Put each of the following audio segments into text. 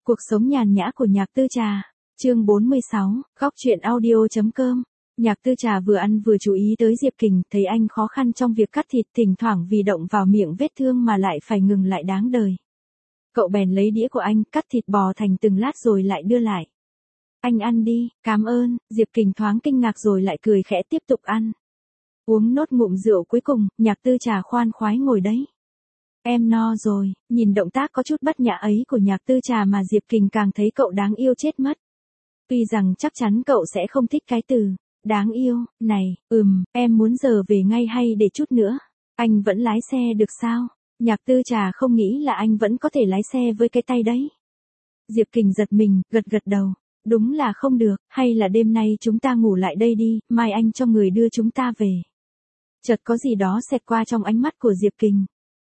Cuộc sống nhàn nhã của Nhạc Tư Trà. Chương 46, góc truyện audio.com. Nhạc Tư Trà vừa ăn vừa chú ý tới Diệp Kình, thấy anh khó khăn trong việc cắt thịt, thỉnh thoảng vì động vào miệng vết thương mà lại phải ngừng lại đáng đời. Cậu bèn lấy đĩa của anh, cắt thịt bò thành từng lát rồi lại đưa lại. Anh ăn đi, cảm ơn. Diệp Kình thoáng kinh ngạc rồi lại cười khẽ tiếp tục ăn. Uống nốt ngụm rượu cuối cùng, Nhạc Tư Trà khoan khoái ngồi đấy. Em no rồi. Nhìn động tác có chút bất nhã ấy của Nhạc Tư Trà mà Diệp Kình càng thấy cậu đáng yêu chết mất. Tuy rằng chắc chắn cậu sẽ không thích cái từ đáng yêu này. Em muốn giờ về ngay hay để chút nữa? Anh vẫn lái xe được sao? Nhạc Tư Trà không nghĩ là anh vẫn có thể lái xe với cái tay đấy. Diệp Kình giật mình, gật đầu. Đúng là không được, hay là đêm nay chúng ta ngủ lại đây đi, mai anh cho người đưa chúng ta về. Chợt có gì đó xẹt qua trong ánh mắt của Diệp Kình.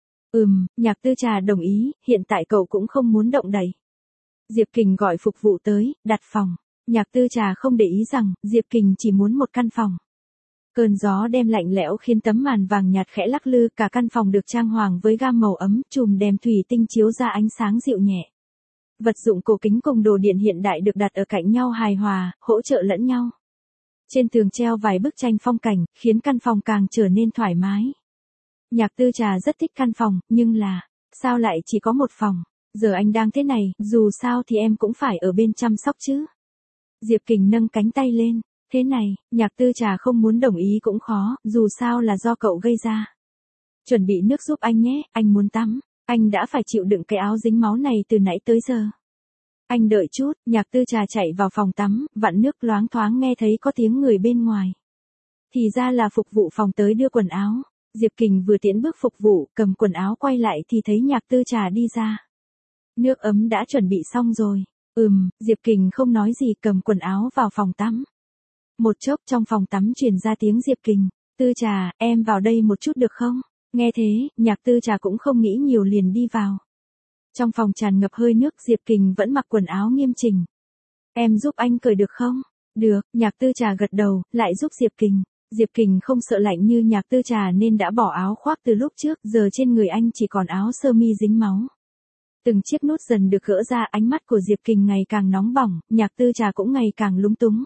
Nhạc Tư Trà đồng ý, hiện tại cậu cũng không muốn động đậy. Diệp Kình gọi phục vụ tới, đặt phòng. Nhạc Tư Trà không để ý rằng, Diệp Kình chỉ muốn một căn phòng. Cơn gió đêm lạnh lẽo khiến tấm màn vàng nhạt khẽ lắc lư, cả căn phòng được trang hoàng với gam màu ấm, chùm đèn thủy tinh chiếu ra ánh sáng dịu nhẹ. Vật dụng cổ kính cùng đồ điện hiện đại được đặt ở cạnh nhau hài hòa, hỗ trợ lẫn nhau. Trên tường treo vài bức tranh phong cảnh, khiến căn phòng càng trở nên thoải mái. Nhạc Tư Trà rất thích căn phòng, nhưng là, sao lại chỉ có một phòng? Giờ anh đang thế này, dù sao thì em cũng phải ở bên chăm sóc chứ. Diệp Kình nâng cánh tay lên. Thế này, Nhạc Tư Trà không muốn đồng ý cũng khó, dù sao là do cậu gây ra. Chuẩn bị nước giúp anh nhé, anh muốn tắm. Anh đã phải chịu đựng cái áo dính máu này từ nãy tới giờ. Anh đợi chút. Nhạc Tư Trà chạy vào phòng tắm, vặn nước, loáng thoáng nghe thấy có tiếng người bên ngoài. Thì ra là phục vụ phòng tới đưa quần áo. Diệp Kình vừa tiến bước phục vụ, cầm quần áo quay lại thì thấy Nhạc Tư Trà đi ra. Nước ấm đã chuẩn bị xong rồi. Diệp Kình không nói gì, cầm quần áo vào phòng tắm. Một chốc trong phòng tắm truyền ra tiếng Diệp Kình. Tư Trà, em vào đây một chút được không? Nghe thế, Nhạc Tư Trà cũng không nghĩ nhiều liền đi vào. Trong phòng tràn ngập hơi nước, Diệp Kình vẫn mặc quần áo nghiêm chỉnh. Em giúp anh cởi được không? Được, Nhạc Tư Trà gật đầu, lại giúp Diệp Kình. Diệp Kình không sợ lạnh như Nhạc Tư Trà nên đã bỏ áo khoác từ lúc trước, giờ trên người anh chỉ còn áo sơ mi dính máu. Từng chiếc nút dần được gỡ ra, ánh mắt của Diệp Kình ngày càng nóng bỏng, Nhạc Tư Trà cũng ngày càng lúng túng.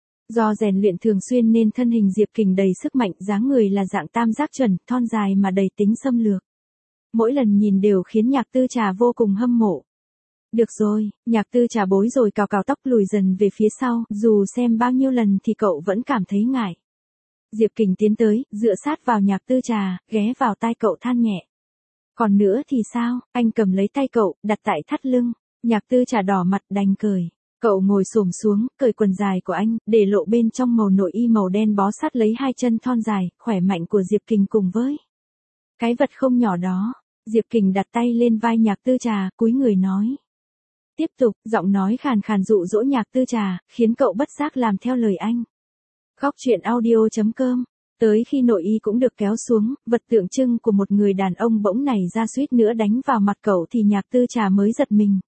Do rèn luyện thường xuyên nên thân hình Diệp Kình đầy sức mạnh, dáng người là dạng tam giác chuẩn, thon dài mà đầy tính xâm lược. Mỗi lần nhìn đều khiến Nhạc Tư Trà vô cùng hâm mộ. Được rồi, Nhạc Tư Trà bối rồi cào tóc lùi dần về phía sau, dù xem bao nhiêu lần thì cậu vẫn cảm thấy ngại. Diệp Kình tiến tới, dựa sát vào Nhạc Tư Trà, ghé vào tai cậu than nhẹ. Còn nữa thì sao? Anh cầm lấy tay cậu, đặt tại thắt lưng. Nhạc Tư Trà đỏ mặt đành cười. Cậu ngồi xổm xuống, cởi quần dài của anh, để lộ bên trong màu nội y màu đen bó sát lấy hai chân thon dài, khỏe mạnh của Diệp Kình cùng với cái vật không nhỏ đó. Diệp Kình đặt tay lên vai Nhạc Tư Trà, cúi người nói. Tiếp tục, giọng nói khàn khàn dụ dỗ Nhạc Tư Trà, khiến cậu bất giác làm theo lời anh. Góc truyện audio.com. Tới khi nội y cũng được kéo xuống, vật tượng trưng của một người đàn ông bỗng nảy ra suýt nữa đánh vào mặt cậu thì Nhạc Tư Trà mới giật mình.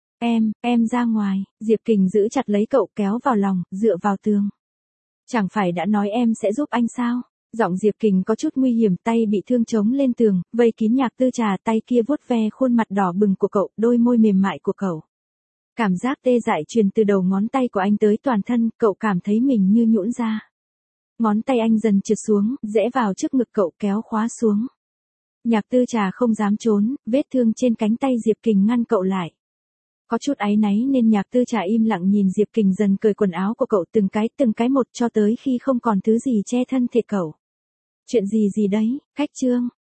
Em ra ngoài. Diệp Kình giữ chặt lấy cậu kéo vào lòng, dựa vào tường. Chẳng phải đã nói em sẽ giúp anh sao? Giọng Diệp Kình có chút nguy hiểm, tay bị thương chống lên tường, vây kín Nhạc Tư Trà, tay kia vuốt ve khuôn mặt đỏ bừng của cậu, đôi môi mềm mại của cậu. Cảm giác tê dại truyền từ đầu ngón tay của anh tới toàn thân, cậu cảm thấy mình như nhũn ra. Ngón tay anh dần trượt xuống, rẽ vào trước ngực cậu, kéo khóa xuống. Nhạc Tư Trà không dám trốn, vết thương trên cánh tay Diệp Kình ngăn cậu lại. Có chút áy náy nên Nhạc Tư Trà im lặng nhìn Diệp Kình dần cởi quần áo của cậu từng cái một cho tới khi không còn thứ gì che thân thể cậu. Chuyện gì đấy, cách chương.